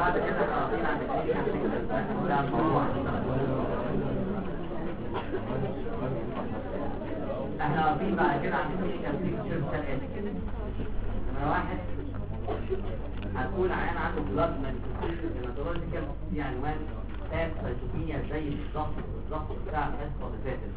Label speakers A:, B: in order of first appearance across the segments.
A: بعد كده قاعدين عند ده الموضوع. احنا واقفين بعد كده عند كلينيكال بيكتشر كالاتي. نمرة واحد هتقول عيان عنده بلاد مانيفستيشن هيماتولوجيكال في عنوان تاب سيتوبينيا زي بالظبط بتاع الحصه اللي فاتت.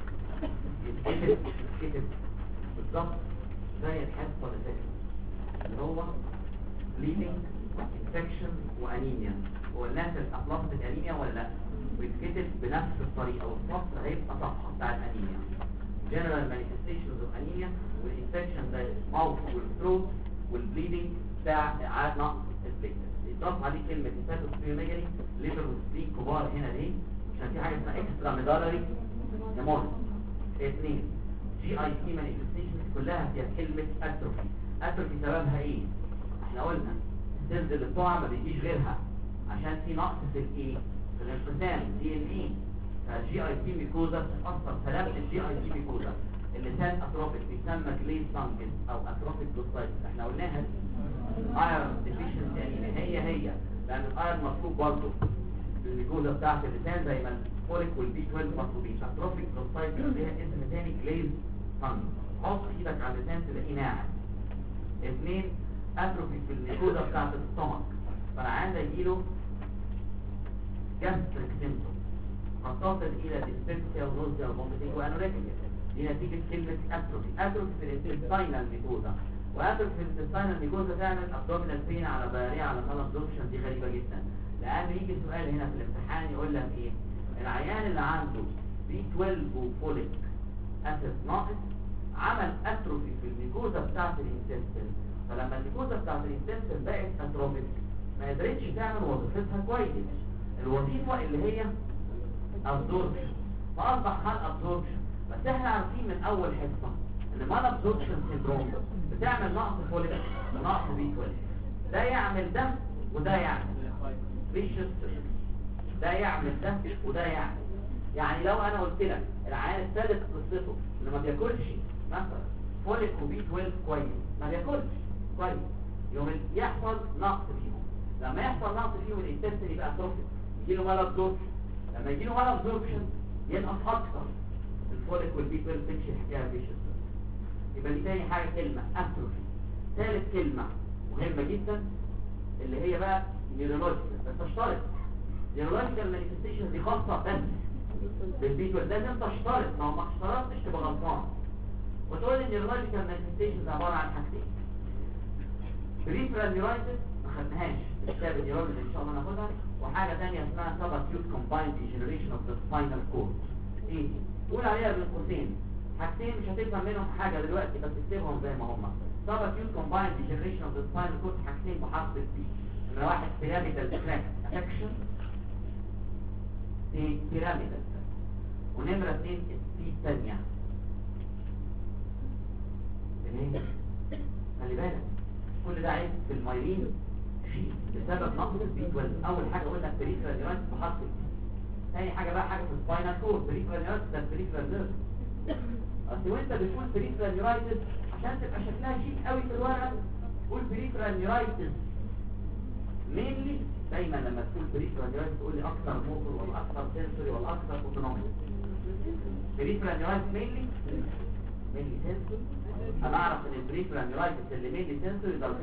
A: يتكتب بالظبط زي الحصه اللي فاتت اللي هو bleeding infection وانيميا. هو الناس اطلقت الانيميا ولا لا؟ ويتكتب بنفس الطريقه والفصل هيبقى صفحه بتاع الانيميا. general manifestations of anemia والinfection زي الماوث والثروت والبليدنج بتاع اعاده نقص البليتلت. يضاف عليه كلمه هيباتوسبلينوميجالي ليفر وسبلين كبار هنا ليه؟ عشان في حاجه اسمها اكسترا ميدالري هيموريج. اثنين جي اي تي مانيفستيشنز كلها فيها كلمه اتروفي. اتروفي سببها ايه؟ احنا قلنا السيلز اللي بتقع ما بيجيش غيرها عشان في نقص في الايه؟ في الانقسام دي ان ايه. فالجي اي تي ميكوزا بتتاثر. سلامه الجي اي تي ميكوزا اللسان اتروفيك بيسمى جليز سانجن او اتروفيك دوستايتس. احنا قلناها ايرون ديفيشنسي انيميا هي لان الايرون مطلوب برضه الميكوزا بتاعت اللسان زي ما الفوليك والبي 12 مطلوبين. اتروفيك دوستايتس ليها اسم ثاني جليز سانجن. حط ايدك على اللسان تلاقيه ناعم. اثنين اتروفي في الميكوزا بتاعت الستومك. فالعيان ده يجيله جاستريك سيمتوم قد تصل الى ديسبيبسيا ونوزيا وفوميتنج وانوركسيا. دي نتيجه كلمه اتروفي. اتروفي في الانتستينال ميكوزا. واتروفي في الانتستينال ميكوزا تعمل ابدومينال بين على ضياريه على مال ابزوربشن. دي غريبه جدا لان يجي سؤال هنا في الامتحان يقول لك ايه؟ العيان اللي عنده بي 12 وفوليك اسيد ناقص عمل اتروفي في الميكوزا بتاعت الانتستين. فلما الميكوزا بتاعت الانتستين بقت اتروفيك ما قدرتش تعمل وظيفتها كويس. الوظيفه اللي هي ابزوربشن فاصبح مال ابزوربشن. بس احنا عارفين من اول حصه ان مال ابزوربشن سيندروم بتعمل نقص فوليك ونقص بي 12. ده يعمل ده وده يعمل فيشس. ده يعمل ده وده يعمل. يعني لو انا قلت لك العيان الثالث قصته انه ما بياكلش مثلا فوليك وبي 12 كويس ما بياكلش كويس يوم يحصل نقص فيهم. لما يحصل نقص فيهم الانتستين يبقى اتروفيك يجيله مال ابزوربشن. لما يجيله مال ابزوربشن ينقص اكتر الفوليك والبي 12 تمشي الحكايه فيشس. يبقى دي تاني حاجه كلمه اتروفي. ثالث كلمه مهمه جدا اللي هي بقى نيورولوجيكال. بس تشترط نيورولوجيكال مانيفستيشن دي خاصه بس بالبي 12. لازم تشترط. لو ما اشترطتش تبقى غلطان وتقول ان النيورولوجيكال مانيفستيشنز عباره عن حاجتين. بريفرال نيورايتس ما خدناهاش كتاب النيورولوجي ان شاء الله ناخدها. وحاجه ثانيه اسمها سب اكيوت كومبايند ديجنريشن اوف ذا سباينال كورد. ايه دي؟ قول عليها بين قوسين حاجتين مش هتفهم منهم حاجه دلوقتي بس اكتبهم زي ما هم. سب اكيوت كومبايند ديجنريشن اوف ذا سباينال كورد حاجتين بحرف البي. نمره واحد بيراميدال تراك افكشن. دي بيراميدال. ونمره اثنين السي الثانيه ايه؟ خلي بالك كل ده عيب في المايلين شيء بسبب نقص البي 12. اول حاجه قلنا بريفرال نيورايتس بحرف البي. ثاني حاجه بقى حاجه في السباينال كورد بريفرال نيورايتس ده بريفرال نيرف. اصل وانت بتقول بريفرال نيورايتس عشان تبقى شكلها شيك قوي في الورقه قول بريفرال نيورايتس مينلي. دايما لما تقول بريفرال نيورايتس تقول لي اكثر موتور ولا اكثر سنسوري ولا اكثر اوتونومي. بريفرال نيورايتس مينلي سنسوري. انا اعرف ان البريفرال نيورايتس اللي مينلي سنسوري ده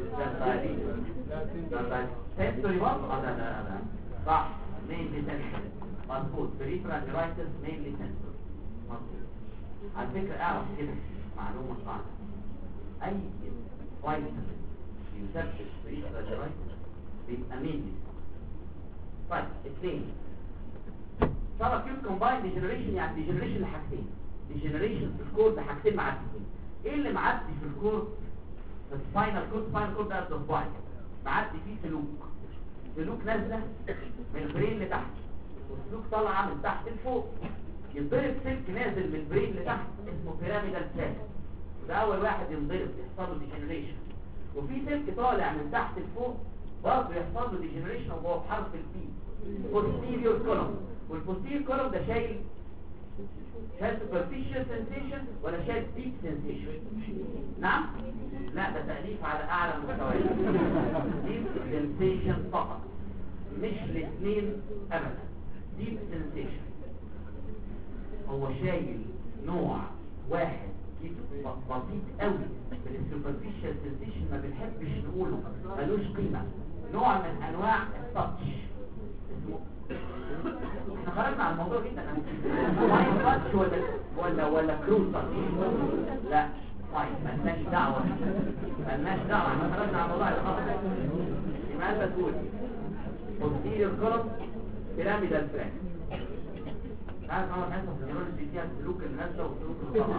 A: سنسوري برضه. لا صح مينلي سنسوري مظبوط. بريفرال نيورايتس مينلي سنسوري مظبوط. على فكره اعرف كده معلومه صعبه. اي فيتامين يسبب بريفرال نيورايتس بيبقى مينلي. طيب اثنين سب اكيوت كومبايند ديجنريشن. يعني ديجنريشن لحاجتين. ديجنريشن في الكورد حاجتين معديين. ايه اللي معدي في الكورد؟ في السباينال كورد. السباينال كورد ده الضفايع معدي فيه سلوك نازله من البرين لتحت والسلوك طالعه من تحت لفوق. ينضرب سلك نازل من البرين لتحت اسمه بيراميدال تراك. وده اول واحد ينضرب يحصل له ديجنريشن. وفي سلك طالع من تحت لفوق برضه يحصل له ديجنريشن وهو بحرف البي posterior column. والبوستيريور كولوم ده شايل superficial sensation ولا شايل deep sensation؟ نعم؟ لا ده تأليف على أعلى مستوى. deep sensation فقط مش الاثنين ابدا. ديب سنسيشن هو شايل نوع واحد بسيط قوي من السوبرفيشال سنسيشن، ما بنحبش نقوله، ملوش قيمه، نوع من انواع التاتش اسمه. احنا خرجنا عن الموضوع جدا. فاين تاتش ولا كروز تاتش؟ لا فاين، مالناش دعوه، احنا خرجنا عن الموضوع خالص. يبقى انت تقول posterior column pyramidal frame. تعرف اول حصه في النيورولوجي فيها سلوك النشا وسلوك الطبع.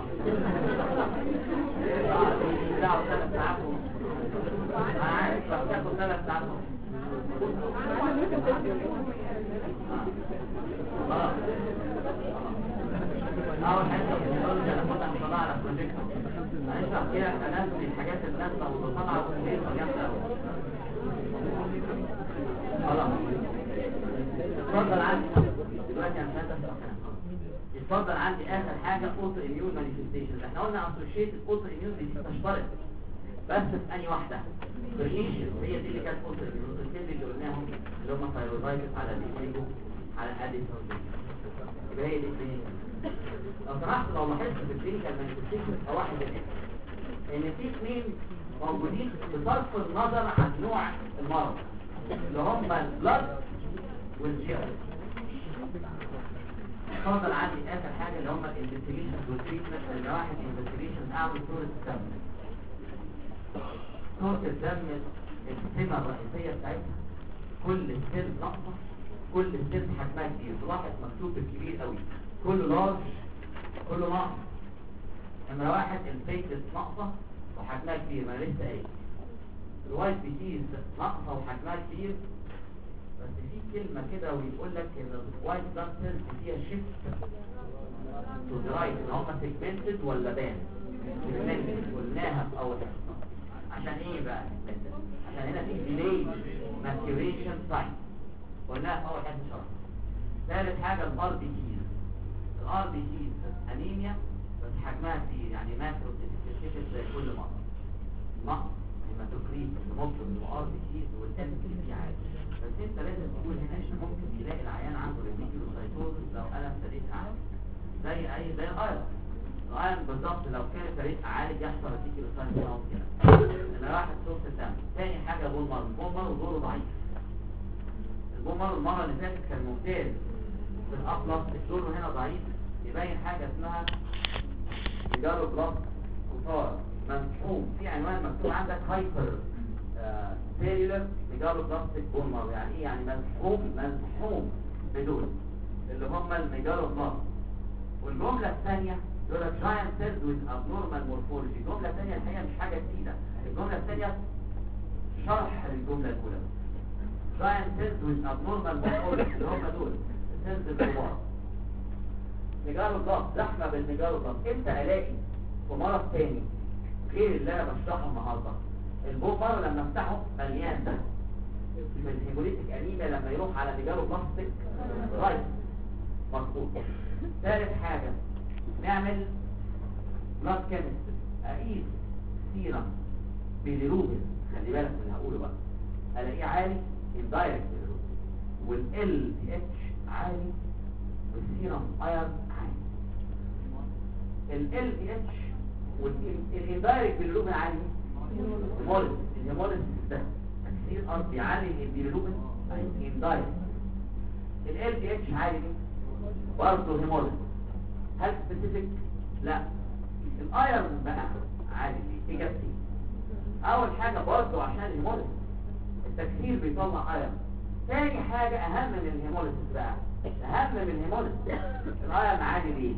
A: دعوه 3 ساعات عارف بتاخد 3 ساعات اول حصه في النيورولوجي انا كنت هطلع على بروجيكتور هنشرح فيها اناتومي الحاجات النازله واللي طالعه وكتير جامده قوي. خلاص اتفضل عندي دلوقتي انا مش هشرح. اتفضل عندي اخر حاجه اوتو اميون مانيفستيشن. احنا قلنا اسوشيتد اوتو اميون دي تشترط بس في انهي واحده؟ بريشن هي دي اللي كانت اوتو اميون. الكلمه اللي قلناهم اللي هم ثايرويدايتس على الديكيجو على الاديسون. يبقى هي دي الكلينيكال. لو سمحت لو لاحظت في الكلينيكال مانيفستيشن واحد ان في اثنين موجودين بصرف النظر عن نوع المرض اللي هم البلد والجير. اتفضل عندي اخر حاجه اللي هم الانفستيجيشن والتريتمنت. اللي واحد انفستيجيشن اعمل صوره الدم. صوره الدم السمه الرئيسيه بتاعتها كل سيل ناقصه، كل سيل حجمها كبير. تلاحظ مكتوب بالكبير قوي كله لارج كله ناقص. نمره واحد البيتس ناقصه وحجمها كبير، ما لسه قايل. الوايت بيتيز ناقصه وحجمها كبير، بس في كلمة كده ويقول لك ان الوايت بلاد سيلز فيها شيفت تو ذا رايت، ان هم سيجمنتد ولا بان؟ سيجمنتد. قلناها في اول حصة. عشان ايه بقى سيجمنتد؟ عشان هنا في ديلي ماتيوريشن تايم، قلناها في اول حصة شرح. ثالث حاجة الار بي تيز. الار بي تيز انيميا بس حجمها كبير، يعني ماكرو ديفيشن زي كل مرة. نقص هيماتوكريت المطلوب من الار بي تيز والام بي بي عالي. بس انت لازم تقول هنا ان ممكن يلاقي العيان عنده ريتيكولوسايتوزس لو انا ابتديت اعالج زي الايرون بالظبط. لو كان ابتديت اعالج يحصل ريتيكولوسايتوزس كده. انا راح صوره الدم. ثاني حاجه بولمر. البولمر دوره ضعيف. البولمر المره اللي فاتت كان ممتاز في الابلس، دوره هنا ضعيف. يبين حاجه اسمها ميجالو بلاس كوتار ممحوم. في عنوان مكتوب عندك هايبر سيلولر ميجالو بلاستيك بولمر. يعني ايه؟ يعني ملحوم بدول اللي هم الميجالو بلاست. والجمله الثانيه يقول لك جاينت سيلز ويز ابنورمال مورفولوجي. الجمله الثانيه الحقيقه مش حاجه جديده، الجمله الثانيه شرح للجمله الاولى. جاينت سيلز ويز ابنورمال مورفولوجي اللي هم دول السيلز الكبار. ميجالو بلاست زحمه بالميجالو بلاست. امتى الاقي في مرض ثاني غير اللي انا بشرحه النهارده؟ البوفر لما افتحه مليان ده في الهيموليتيك انيميا لما يروح على ميجالو بلاستيك رايت مظبوط. ثالث حاجه نعمل بلاد كيمستري، اقيس سيرم بيليروبين. خلي بالك من اللي هقوله بقى. الاقيه عالي اندايركت بيليروبين، والال دي اتش عالي، والسيرم ايرون عالي. ال دي اتش والاندايركت بيليروبين عالي. الهيموليز ده تكسير ارض بيعلي البيليروبين اندايركت. ال دي اتش عالي برضه هيموليز. هل سبيسيفيك؟ لا. الايرون بقى عالي ليه؟ اجابتي اول حاجه برضه عشان الهيموليز التكسير بيطلع ايرون. ثاني حاجه اهم من الهيموليز بقى، اهم من الهيموليز الايرون عالي ليه؟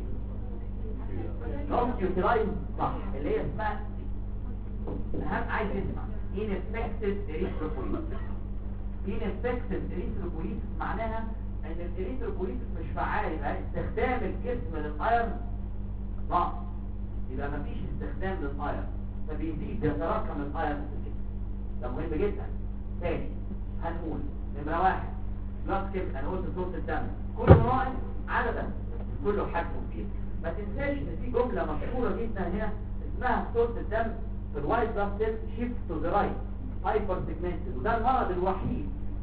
A: نوت يوتيلايز صح اللي هي اسمها اهم. عايز تسمع ineffective erythropoiesis. ineffective erythropoiesis معناها ان الاريثروبويتس مش فعال، يبقى استخدام الجسم للايرون ناقص، يبقى مفيش استخدام للايرون فبيزيد يتراكم الايرون في الجسم. ده مهم جدا. ثاني هنقول نمره واحد بلاد كيم. انا قلت صوره الدم كله ناقص عددا كله حجمه كبير. ما تنساش ان في جمله مشهوره جدا هنا اسمها صوره الدم في الوايت بلاد سيل شيفت تو ذا رايت هايبر سيجمنتد، وده المرض الوحيد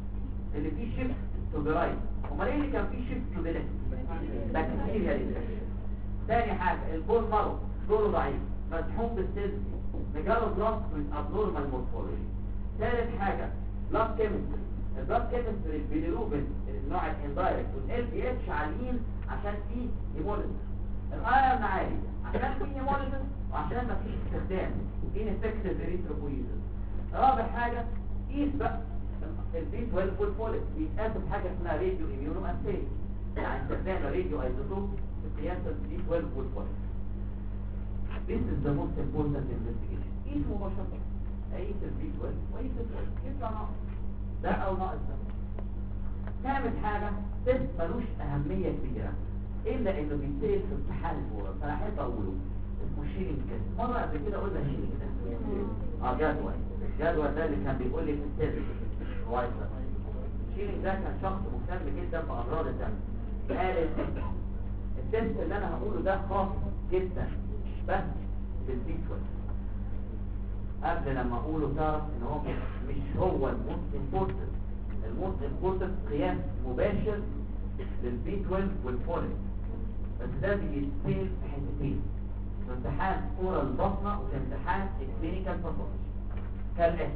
A: اللي فيه شيفت تو ذا رايت. امال ايه اللي كان فيه شيفت تو ذا ليفت؟ بكتيريا انفكشن. تاني حاجه البون مارو دوره ضعيف مسحوق بالسيلز مجرد بلاست من ابنورمال مورفولوجي. ثالث حاجه بلاد كيمستري. البلاد كيمستري البيليروبين النوع الاندايركت والال بي اتش عاليين عشان فيه هيموليزيس. الايرون عالي عشان فيه هيموليزيس وعشان ما فيش استخدام ineffective erythropoiesis. رابع حاجه قيس بقى البي 12 والفوليك بيتقاسوا بحاجه اسمها راديو اميونو اساي، يعني استخدام الراديو ايزوتوب في قياس البي 12 والفوليك. This is the most important investigation. قيس مباشره قيس البي 12 وقيس الفوليك يطلع ناقص ده او ناقص ده. ثالث حاجه تيست ملوش اهميه كبيره الا انه بيتسال في امتحان الفورة، فانا احب اقوله اسمه شيلينج تيست. مره قبل كده قلنا شيلينج تيست جدول ده اللي كان بيقول لي في التيست كويس. شيلينج ده كان شخص مهتم جدا بامراض الدم. قال التيست اللي انا هقوله ده خاص جدا بس بالبي 12. قبل لما اقوله تعرف ان هو مش هو الموست امبورتنت. الموست امبورتنت قياس مباشر للبي 12 والفوليك، بس ده بيتسال في حتتين، في امتحان كورة البطنة وفي امتحان الكلينيكال باثولوجي. كالآتي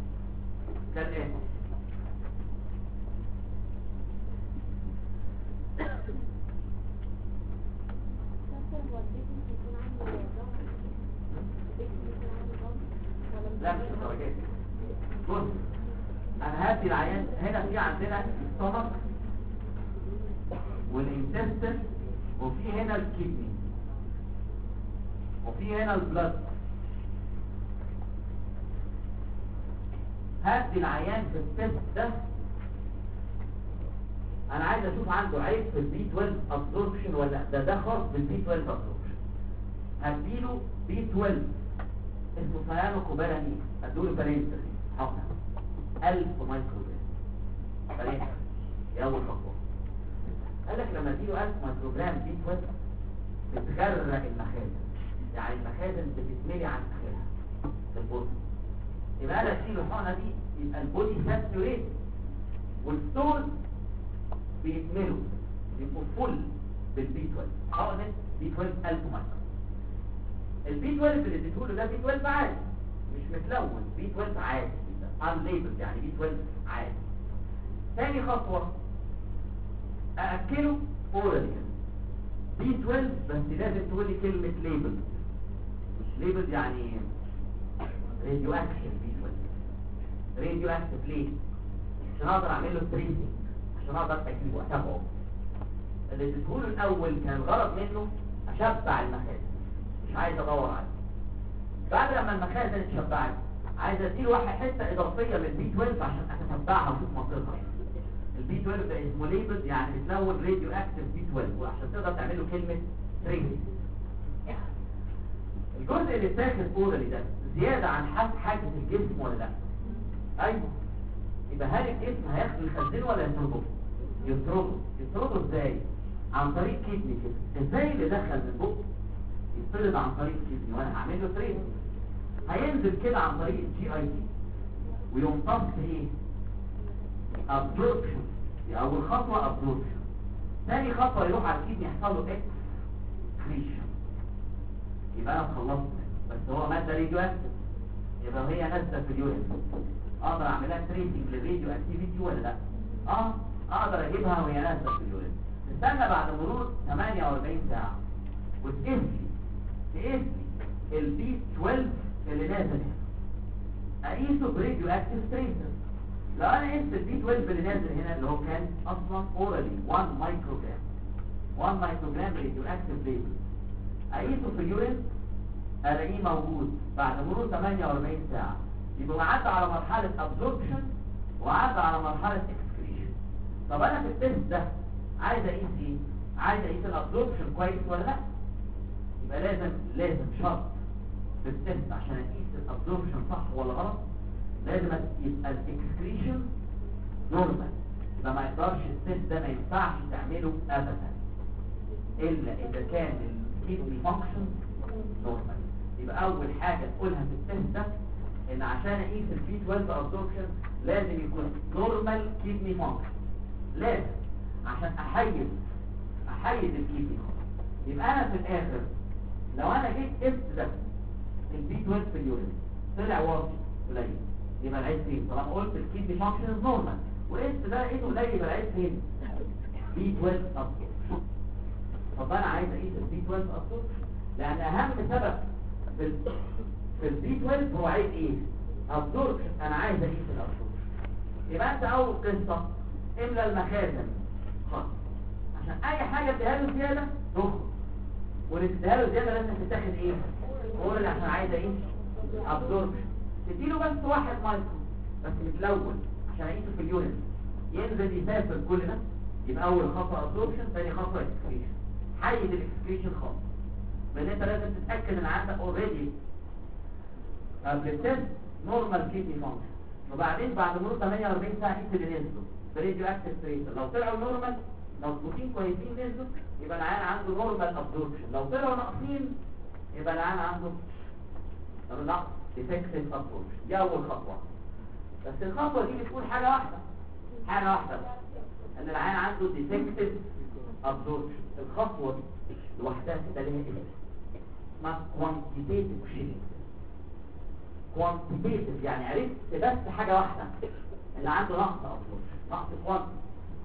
A: لا مش الدرجات. بص انا هاتي العيان هنا في عندنا السtomach والانتستين وفي هنا الكدني وفي هنا البلد. هاتي العيان في التست ده انا عايز اشوف عنده عيب في البي 12 ابزوربشن ولا ده خاص بالبي 12 ابزوربشن. هديله بي 12 اسمه سيانوكوبالامين، ادوله بالينتر حقنه 1000 مايكروجرام بالينتر. دي اول خطوه. قال لك لما اديله 1000 مايكروجرام بي 12 بتغرق المخازن، يعني المخازن بتتملي عن اخرها في البطن. يبقى انا اشيل الحقنه دي يبقى البودي ساتوريت والستورز بيتملوا بيبقوا فل بالبي 12. حقنه بي 12 1000 مايكروجرام. البي 12 اللي اديته ده بي 12 عادي مش متلون، بي 12 عادي unlabeled يعني بي 12 عادي. ثاني خطوه ااكله اورالي بي 12 بس لازم تقول لي كلمه ليبل. مش ليبل يعني راديو اكتيف بي 12. راديو اكتيف ليه؟ عشان اقدر اعمل له تريسنج، عشان اقدر اجيبه واتابعه. اللي اديته الاول كان الغرض منه اشبع المخازن، مش عايز ادور عليه. بعد لما المخازن اتشبعت عايز اديله واحد حته اضافيه من البي 12 عشان اتتبعها واشوف منطقتها. البي 12 ده اسمه ليبل يعني بتلون راديو اكتيف بي 12 وعشان تقدر تعمل له كلمه تريسنج. الجزء اللي اتاخد اورالي ده زياده عن حاجه الجسم ولا لا؟ ايوه. يبقى هل الجسم هياخده يخزنه ولا يطرده؟ يطرده ازاي؟ عن طريق كدني كده. ازاي اللي دخل من بقه يطرد عن طريق الكدني وانا هعمل له تريد؟ هينزل كده عن طريق الجي اي تي ويمتص ايه؟ ابزوربشن. دي اول خطوه ابزوربشن. ثاني خطوه يروح على الكدني يحصل له اكسكريشن. يبقى انا خلصت، بس هو ماده راديو اكتيف يبقى هي نازله في اليورين. اقدر اعملها تريسنج للراديو اكتيفيتي ولا لا؟ اقدر اجيبها وهي نازله في اليورين. استنى بعد مرور 48 ساعه وتقيس لي البي 12 اللي نازل هنا، اقيسه براديو اكتيف تريسر. لو انا قست البي 12 اللي نازل هنا اللي هو كان اصلا اورالي 1 مايكروجرام 1 مايكروجرام راديو اكتيف ليبل، اقيسه في اليورين الاقيه موجود بعد مرور 48 ساعه. يبقى عدى على مرحله ابزوربشن وعدى على مرحله اكسكريشن. طب انا في التست ده عايز اقيس ايه؟ عايز اقيس الابزوربشن كويس ولا لا؟ يبقى لازم شرط في التست عشان اقيس الابزوربشن صح ولا غلط لازم يبقى الاكسكريشن نورمال. يبقى ما يقدرش التست ده ما ينفعش تعمله ابدا الا اذا كان الكيدني فانكشن نورمال. يبقى اول حاجه تقولها في التست ده ان عشان اقيس البي 12 ابزوربشن لازم يكون نورمال كيدني فانكشن، لازم عشان احيد الكيدني. يبقى انا في الاخر لو انا جيت قست ده البي 12 في اليورين طلع واطي قليل، يبقى العيد فين؟ طالما قلت الكيدني فانكشن نورمال وقست ده لقيته قليل، يبقى العيد فين؟ بي 12 ابسوربشن. طب انا عايز اقيس البي 12 ابسوربشن لان اهم سبب في البي 12 هو عيد ايه؟ ابسوربشن. انا عايز اقيس الابسوربشن. يبقى انت اول قصه املى المخازن خلاص، عشان اي حاجه اديها له زياده تخرج، واللي اديها له زياده لازم تتاخد ايه؟ اورال عشان عايز اقيس ابسوربشن. تديله بس 1 مايكرو بس متلون عشان اقيسه في اليورين، ينزل يسافر كل ده. يبقى اول خطوه ابسوربشن، ثاني خطوه اكسكريشن. حيد الاكسكريشن خالص، لان انت لازم تتاكد ان عندك اوريدي قبل التست نورمال كيدني فانكشن. وبعدين بعد مرور 48 ساعه قيس اللي نزلوا بريديو اكتيف تريسر، لو طلعوا نورمال مظبوطين كويسين نزلوا يبقى العيان عنده نورمال ابسوربشن، لو طلعوا ناقصين يبقى العيان عنده نقص ديفكتيف ابسوربشن. دي اول خطوه. بس الخطوه دي بتقول حاجه واحده بس، ان العيان عنده ديفكتيف ابسوربشن. الخطوه دي لوحدها كده ليها اسم اسمها كوانتيتيف شيفت. كوانتيتيف يعني عرفت بس حاجه واحده ان عنده نقص ابسوربشن، نقص كوانتيتيف.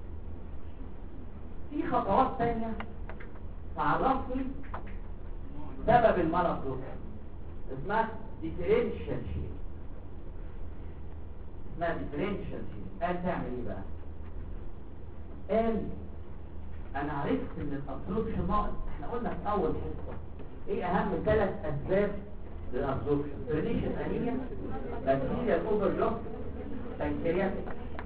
A: في خطوات ثانيه تعرفني سبب المال ابسوربشن اسمها ديفرنشال شيفت. قال تعمل ايه بقى؟ قال انا عرفت ان الابسوربشن ناقص. احنا قلنا في اول حصه ايه اهم 3 اسباب للابسوربشن؟ بريديشن انيميا، بكتيريا اوفرلود، بنكرياتيك.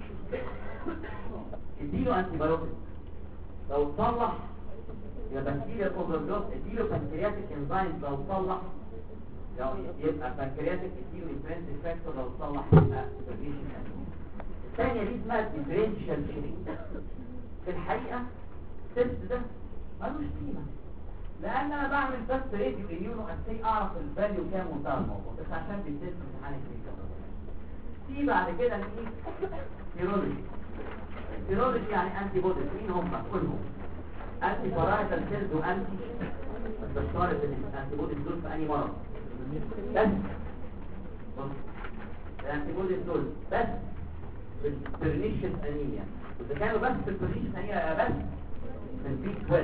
A: اديله انتي بايوتيك لو تصلح يبقى بكتيريا اوفرلود، اديله بنكرياتيك انزيم لو تصلح يبقى بنكرياتيك، اديله انترنسيك فاكتور لو تصلح يبقى بريديشن انيميا. الثانيه دي اسمها ديفرنشال شيفت. في الحقيقه التست ده ملوش قيمه لان انا بعمل بس راديو اميونو اسي اعرف الفاليو كام وانتهى الموضوع، بس عشان بيتست امتحان الكلينيكال. في بعد كده نقيس سيرولوجي يعني انتي بوديز. مين هم؟ كلهم انتي بارايتال سيلز وانتي، بس بشترط الانتي بوديز دول في انهي مرض؟ بس الانتي بوديز دول بس في البرنيشيس انيميا. اذا كانوا بس في البرنيشيس انيميا بس في البي 12.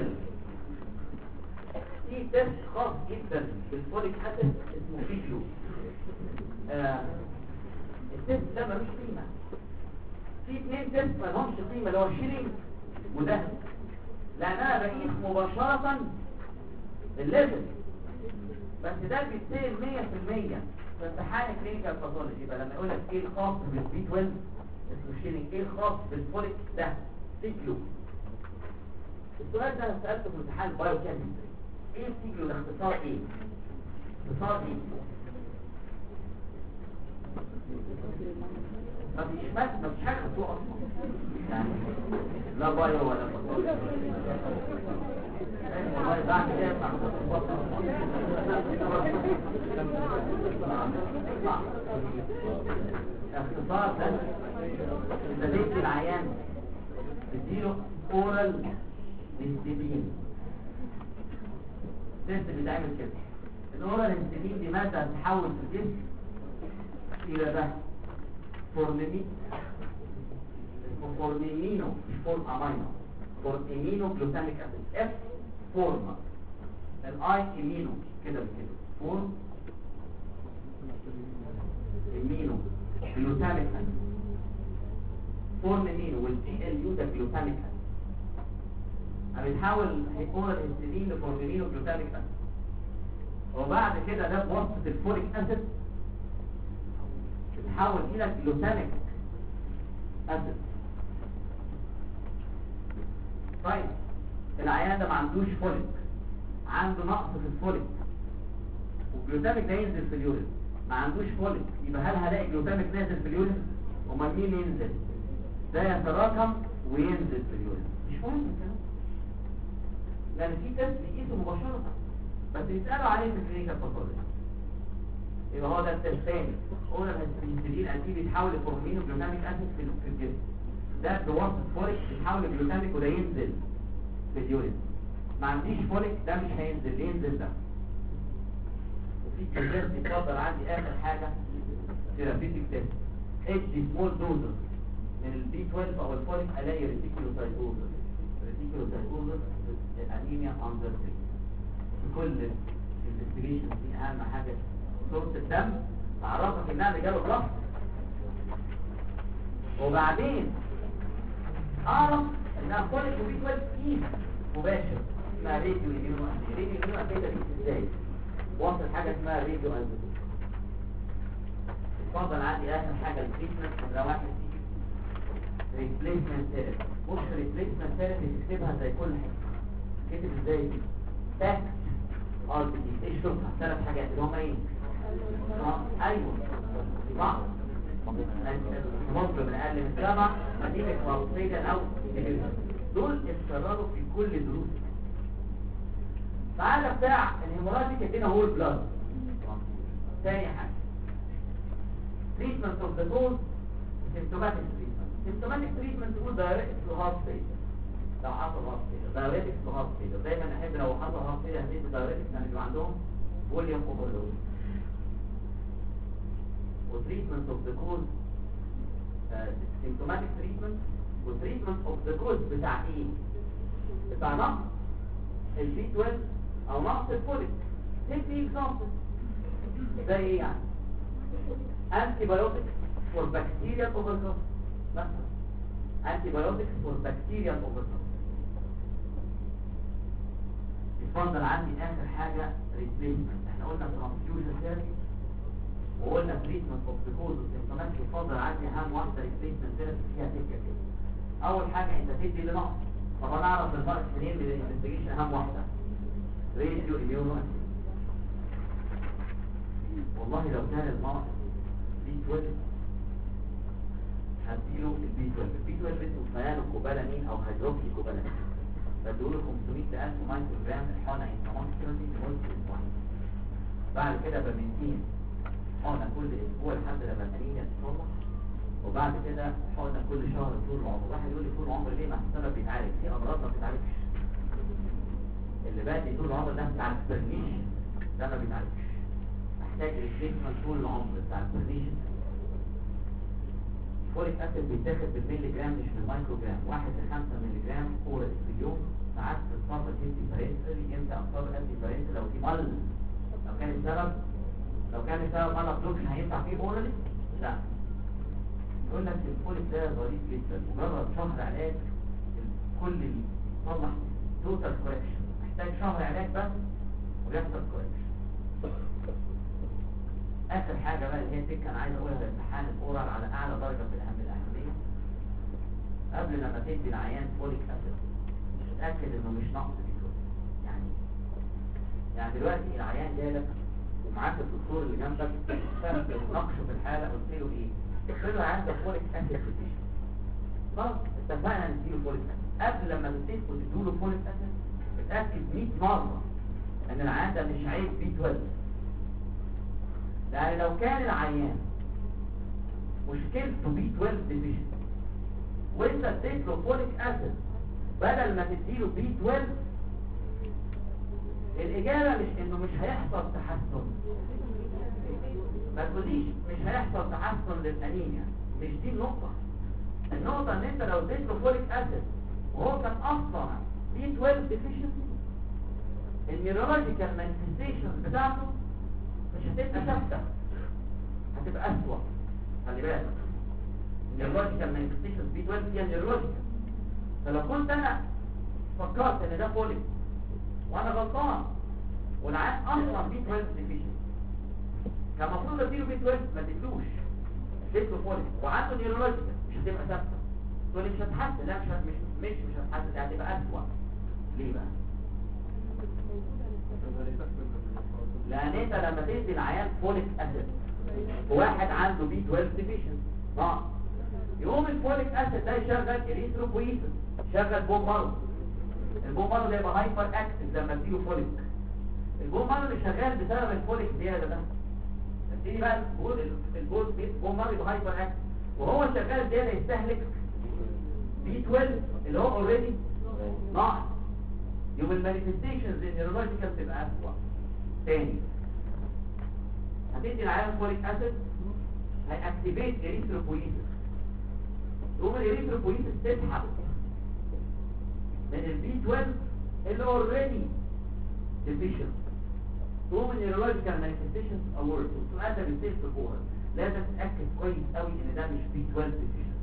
A: في تست خاص جدا بالفوليك اسيد اسمه فيكيو. التست ده ملوش قيمه. في 2 تست مالهمش قيمه اللي هو الشيلينج وده، لان انا بقيس مباشره الليفل، بس ده بيتسال 100% في امتحان الكلينيكال باثولوجي. يبقى لما يقول لك ايه الخاص بالبي 12 اسمه شيلينج، ايه الخاص بالفوليك ده فيكيو. السؤال ده انا سالته في امتحان بايو كيمستري، ايه الفيكيو ده اختصار ايه؟ اختصار ايه؟ مفيش حاجه خطوه اصلا يعني، لا بايو ولا باثولوجي. والله بعد كده يطلع اختصار ده اذا بيت العيان تديله اورال انستبين. التست بيتعمل كده. الاورال انستبين دي ماده هتتحول في الجسم الى ده فورمينو مش فورم امينو، فورمينو جلوتاميك اسيد اف فورما، الاي امينو كده بكده فورم امينو جلوتاميك اسيد فورمينو، والجي ال يو ده جلوتاميك اسيد. هنحاول اورال انستبين لفورمينو جلوتاميك اسيد، وبعد كده ده بواسطه الفوليك اسيد تتحول الى جلوتاميك اسيد. طيب العيان ده ما عندوش فوليك، عنده نقص في الفوليك، والجلوتاميك ده ينزل في اليورين. ما عندوش فوليك، يبقى هل هلاقي جلوتاميك نازل في اليورين؟ امال مين ينزل؟ ده يتراكم وينزل في اليورين. مش مهم الكلام، لان في تست بيقيسه مباشره بس بيسالوا عليه في الكلينيكال باثولوجي. يبقى هو ده الثاني. قلنا البنسلين انتي بيتحول لفورمين وجلوتاميك اسيد في الجسم، ده بواسطه فوليك بيتحول لجلوتاميك وده ينزل في اليورين. ما عنديش فوليك ده مش هينزل، ينزل ده. وفي كتاب بيتفضل عندي اخر حاجه ثيرابيوتيك تيست، ادي سمول دوزز من البي 12 او الفوليك الاقي ريتيكولوسايتوزس انيميا اندر في كل الانفستيجيشن دي. اهم حاجه صوره الدم تعرفك انها جاله بلس، وبعدين اعرف انها فوليك وبي 12 كيس مباشر اسمها راديو اميونو اسيد. راديو اميونو اسيد دي ازاي؟ وصل حاجه اسمها راديو اسيد. اتفضل عندي اخر حاجه التريتمنت نمره واحد ريبليسمنت ثيرابي. بص ريبليسمنت ثيرابي تكتبها زي كل حاجه. كتب ازاي دي؟ باك ار بي دي. ايش شوفها؟ ثلاث حاجات اللي هم ايه؟ ايوه صح. مصر من اقل من 7 مدينه مرصيدا او ديبيوزر، دول اتكرروا في كل دروس. تعالى بتاع الهيموراجيك ادينا هو البلاد. ثاني حاجه treatment of the cause symptomatic treatment. symptomatic treatment تقول diuretics to heart failure. لو حصل heart failure diuretics to heart failure. دايما احب لو حصل heart failure هندي diuretics لان يبقى عندهم volume overload. و treatment of the cause symptomatic treatment و treatment of the cause بتاع ايه؟ بتاع نقص البي 12 او نقص الفوليك. تدي example زي ايه يعني؟ antibiotics for bacterial overgrowth مثلا. antibiotics for bacterial overgrowth. يفضل عندي اخر حاجه replacement. احنا قلنا transfusion therapy وقلنا treatment of the cause symptomatic. يفضل عندي اهم واحده replacement therapy فيها سكه كده. اول حاجه انت تدي لنقص. طب انا اعرف الفرق منين من الانفستيجيشن؟ اهم واحده راديو اميونو اسيد. والله لو كان المرض بي 12 هديله البي 12. البي 12 اسمه ثيانوكوبالامين او هيدروكسيكوبالامين. بديله 500 ل 1000 مايكرو جرام الحقنه انتراماسكولاري لمده اسبوعين. بعد كده بمنتين حقنه كل اسبوع لحد لما الانيميا تتصلح، وبعد كده حقنه كل شهر طول العمر. واحد يقول لي طول العمر ليه؟ ما السبب بيتعالج. في امراض ما بتتعالجش. اللي باقي طول العمر ده بتاع البرنيشن ده ما بيتعالجش، محتاج ريبليسمنت طول العمر بتاع البرنيشن. فوليك اسيد بيتاخد بالملي جرام مش بالمايكرو جرام. 1 ل 5 ملي جرام اورال في اليوم. ساعات بتضطر تدي بارنتال. امتى اضطر ادي بارنتال؟ لو في مال. لو كان السبب مال ابزوربشن هينفع فيه اورالي؟ لا. يقول لك الفوليك ده ظريف جدا، مجرد شهر علاج كل يصلح توتال كوركشن. محتاج شهر علاج بس ويحصل كوركشن. اخر حاجه بقى اللي هي التكه انا عايز اقولها لامتحان الاورال على اعلى درجه في الاهميه. قبل لما تدي العيان فوليك اسيد تتاكد انه مش نقص فيه. يعني دلوقتي العيان جالك ومعاك الدكتور اللي جنبك ناقشه في الحاله، قلت له ايه؟ قلت له عندك فوليك اسيد ديفيشن. خلاص اتفقنا نديله فوليك اسيد. قبل لما تتفقوا تدوا له فوليك اسيد اتاكد 100 مره ان العيان ده مش عيب بي 12. يعني لو كان العيان مشكلته بي 12 ديفيشن وانت اديت له فوليك اسيد بدل ما تديله بي 12، الاجابه مش انه مش هيحصل تحسن. ما تقوليش مش هيحصل تحسن للانيميا، مش دي النقطه. النقطه ان انت لو اديت له فوليك اسيد وهو كان اصلا بي 12 ديفيشن، النيورولوجيكال مانيفستيشنز بتاعته مش هتبقى ثابته، هتبقى اسوء. خلي بالك النيورولوجيكال مانيفستيشنز بي 12 هي النيورولوجيكال. فلو كنت انا فكرت ان ده فوليك وانا غلطان والعيان اصلا بي 12 ديفيشن، كان المفروض اديله بي 12 ما اديتلوش، اديته فوليك وعنده نيورولوجيكال، مش هتبقى ثابته. تقول لي مش هتحسن. لا مش هتحسن، دي هتبقى اسوء. ليه بقى؟ لان انت لما تدي العيان فوليك اسيد وواحد عنده بي 12 ديفيشن يقوم الفوليك اسيد ده يشغل اريثروبويسين، يشغل بون مارو. البون مارو ده يبقى هايبر اكتف لما تديله فوليك. البون مارو اللي شغال بسبب الفوليك زياده ده يبتدي بقى البول بومر يبقى هايبر اكتف، وهو شغال زياده يستهلك بي 12 اللي هو اوريدي ناقص، يبقى المانيفستيشنز النيورولوجيكال تبقى اسوء. تاني هتدي العيان فوليك اسيد هيأكتيفيت اريثروبويتس، يقوم الاريثروبويتس تسحب من البي 12 اللي اوريدي ديفيشنت، تقوم النيورولوجيكال مانيفستيشنز اورد وتؤدى بالسيل سبورت. لازم تتاكد كويس قوي ان ده مش بي 12 ديفيشنت.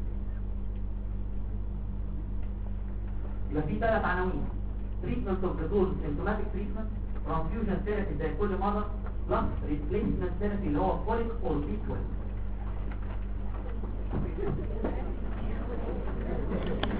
A: يبقى في 3 عناوين: تريتمنت اوف ذا دوز، سيمتوماتيك تريتمنت، ترانسفيوجن ثيرابي زي كل مره، بلس ريبليسمنت ثيرابي اللي هو فوليك اور بي 12.